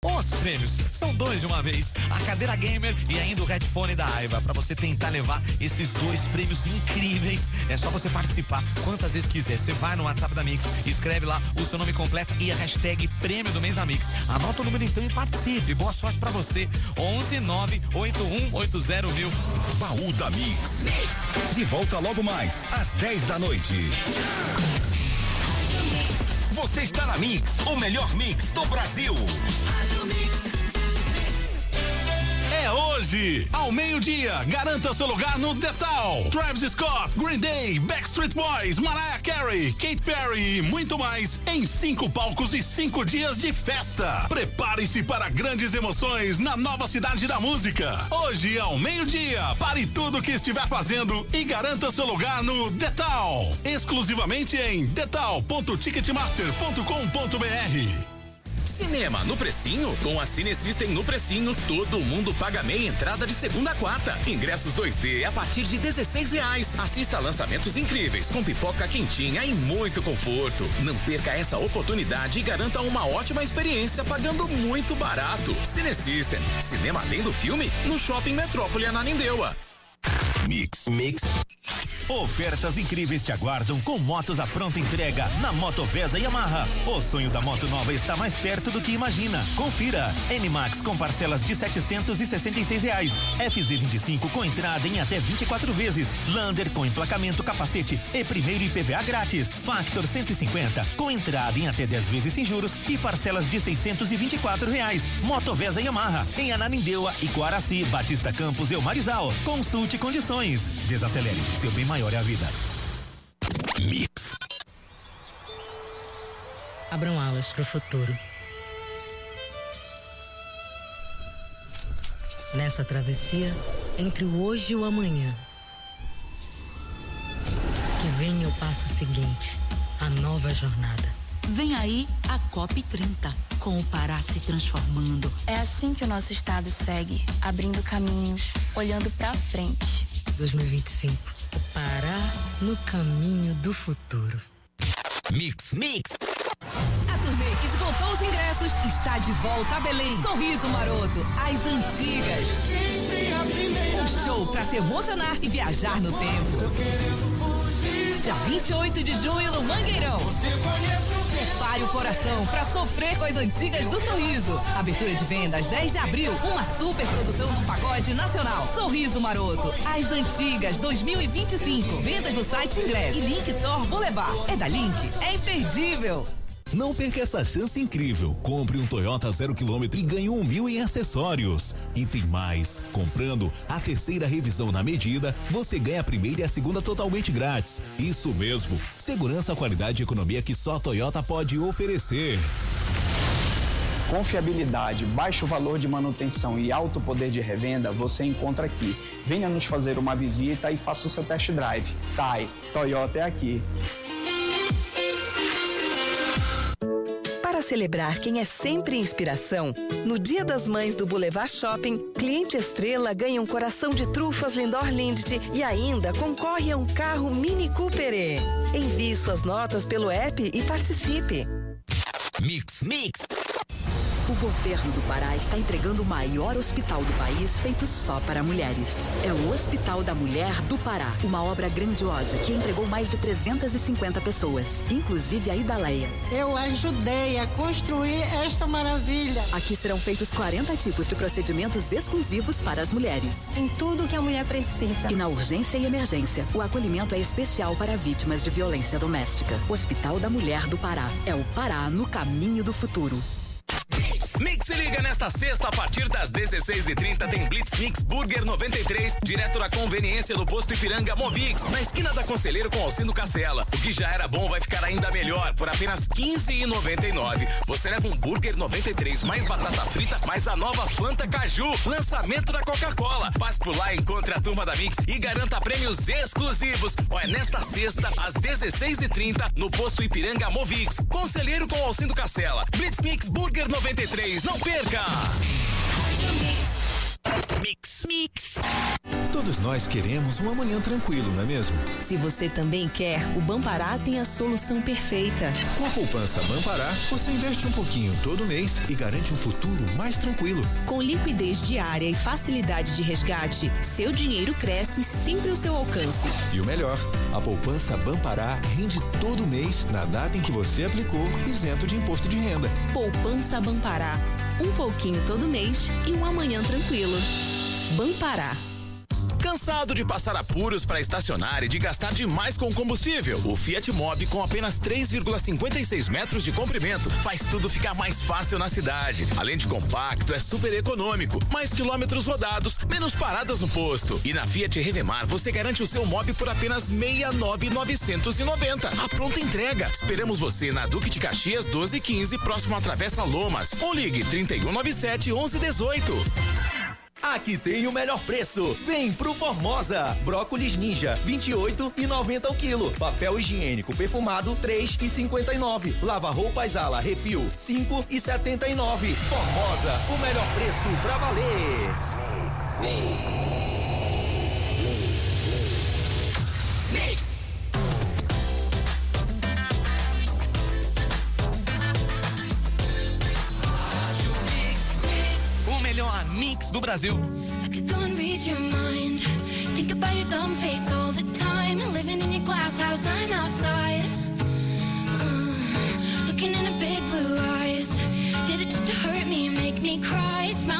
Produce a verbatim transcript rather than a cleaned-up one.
Os prêmios são dois de uma vez, a cadeira gamer e ainda o headphone da Aiva. Para você tentar levar esses dois prêmios incríveis, é só você participar quantas vezes quiser. Você vai no WhatsApp da Mix, escreve lá o seu nome completo e a hashtag prêmio do mês da Mix. Anota o número então e participe. Boa sorte para você. onze nove oito um oito zero mil. Baú da Mix. Mix. De volta logo mais, às dez da noite. Você está na Mix, o melhor mix do Brasil. É hoje, ao meio-dia, garanta seu lugar no Detal. Travis Scott, Green Day, Backstreet Boys, Mariah Carey, Katy Perry e muito mais em cinco palcos e cinco dias de festa. Prepare-se para grandes emoções na nova cidade da música. Hoje, ao meio-dia, pare tudo o que estiver fazendo e garanta seu lugar no Detal. Exclusivamente em detal ponto ticketmaster ponto com ponto br. Cinema no precinho? Com a Cine System no precinho, todo mundo paga meia entrada de segunda a quarta. Ingressos dois D a partir de dezesseis reais. Assista a lançamentos incríveis com pipoca quentinha e muito conforto. Não perca essa oportunidade e garanta uma ótima experiência pagando muito barato. Cine System, cinema além do filme, no Shopping Metrópole Ananindeua. Mix, mix. Ofertas incríveis te aguardam com motos à pronta entrega na Motovesa Yamaha. O sonho da moto nova está mais perto do que imagina. Confira. N-Max com parcelas de setecentos e sessenta e seis reais. F Z vinte e cinco com entrada em até vinte e quatro vezes. Lander com emplacamento, capacete e primeiro I P V A grátis. Factor cento e cinquenta com entrada em até dez vezes sem juros e parcelas de seiscentos e vinte e quatro reais. Motovesa Yamaha em Ananindeua, Icoaraci, Batista Campos e Marizal. Consulte condições. Desacelere. Seu bem maior é a vida. Mix. Abram alas pro futuro. Nessa travessia entre o hoje e o amanhã. Que venha o passo seguinte, a nova jornada. Vem aí a COP trinta, com o Pará se transformando. É assim que o nosso estado segue, abrindo caminhos, olhando pra frente. dois mil e vinte e cinco. O Pará no caminho do futuro. Mix, mix. A turnê que esgotou os ingressos está de volta a Belém. Sorriso Maroto, as antigas. Um show pra se emocionar e viajar no tempo. Dia vinte e oito de junho no Mangueirão. Prepare o coração pra sofrer com as antigas do Sorriso. Abertura de vendas dez de abril. Uma super produção do pagode nacional. Sorriso Maroto, as antigas dois mil e vinte e cinco. Vendas no site Ingresso e Link Store Boulevard. É da Link, é imperdível. Não perca essa chance incrível. Compre um Toyota zero quilômetro e ganhe um mil em acessórios. E tem mais. Comprando a terceira revisão na medida, você ganha a primeira e a segunda totalmente grátis. Isso mesmo. Segurança, qualidade e economia que só a Toyota pode oferecer. Confiabilidade, baixo valor de manutenção e alto poder de revenda você encontra aqui. Venha nos fazer uma visita e faça o seu test drive. T A I, Toyota é aqui. Para celebrar quem é sempre inspiração, no Dia das Mães do Boulevard Shopping, cliente estrela ganha um coração de trufas Lindor Lindt e ainda concorre a um carro Mini Cooper E. Envie suas notas pelo app e participe. Mix, mix. O governo do Pará está entregando o maior hospital do país feito só para mulheres. É o Hospital da Mulher do Pará, uma obra grandiosa que empregou mais de trezentas e cinquenta pessoas, inclusive a Idaleia. Eu ajudei a construir esta maravilha. Aqui serão feitos quarenta tipos de procedimentos exclusivos para as mulheres. Tem tudo que a mulher precisa. E na urgência e emergência, o acolhimento é especial para vítimas de violência doméstica. Hospital da Mulher do Pará. É o Pará no caminho do futuro. Mix se liga nesta sexta a partir das dezesseis e trinta tem Blitz Mix Burger noventa e três, direto da conveniência do posto Ipiranga Movix, na esquina da Conselheiro com Alcindo Cacela. O que já era bom vai ficar ainda melhor por apenas quinze reais e noventa e nove centavos. Você leva um burger noventa e três mais batata frita, mais a nova Fanta Caju, lançamento da Coca-Cola. Passe por lá, encontre a turma da Mix e garanta prêmios exclusivos. Olha, nesta sexta às dezesseis e trinta no posto Ipiranga Movix, Conselheiro com Alcindo Cacela. Blitz Mix Burger noventa e três, não perca! Mix. Mix. Mix. Todos nós queremos um amanhã tranquilo, não é mesmo? Se você também quer, o Banpará tem a solução perfeita. Com a poupança Banpará, você investe um pouquinho todo mês e garante um futuro mais tranquilo. Com liquidez diária e facilidade de resgate, seu dinheiro cresce sempre ao seu alcance. E o melhor, a poupança Banpará rende todo mês na data em que você aplicou, isento de imposto de renda. Poupança Banpará. Um pouquinho todo mês e um amanhã tranquilo. Banpará. Cansado de passar apuros para estacionar e de gastar demais com combustível? O Fiat Mobi, com apenas três vírgula cinquenta e seis metros de comprimento, faz tudo ficar mais fácil na cidade. Além de compacto, é super econômico. Mais quilômetros rodados, menos paradas no posto. E na Fiat Revemar, você garante o seu Mobi por apenas sessenta e nove mil novecentos e noventa. A pronta entrega. Esperamos você na Duque de Caxias doze quinze, próximo à Travessa Lomas. Ou ligue trinta e um noventa e sete, onze dezoito. Aqui tem o melhor preço. Vem pro Formosa. Brócolis Ninja, vinte e oito e noventa o quilo. Papel higiênico perfumado, três e cinquenta e nove. Lava roupas Ala Refil, cinco e setenta e nove. Formosa, o melhor preço pra valer. Mix. O melhor mix do Brasil. I could go and read your mind. Think about your dumb face all the time. Living in your glass house, I'm outside. Uh, looking in a bit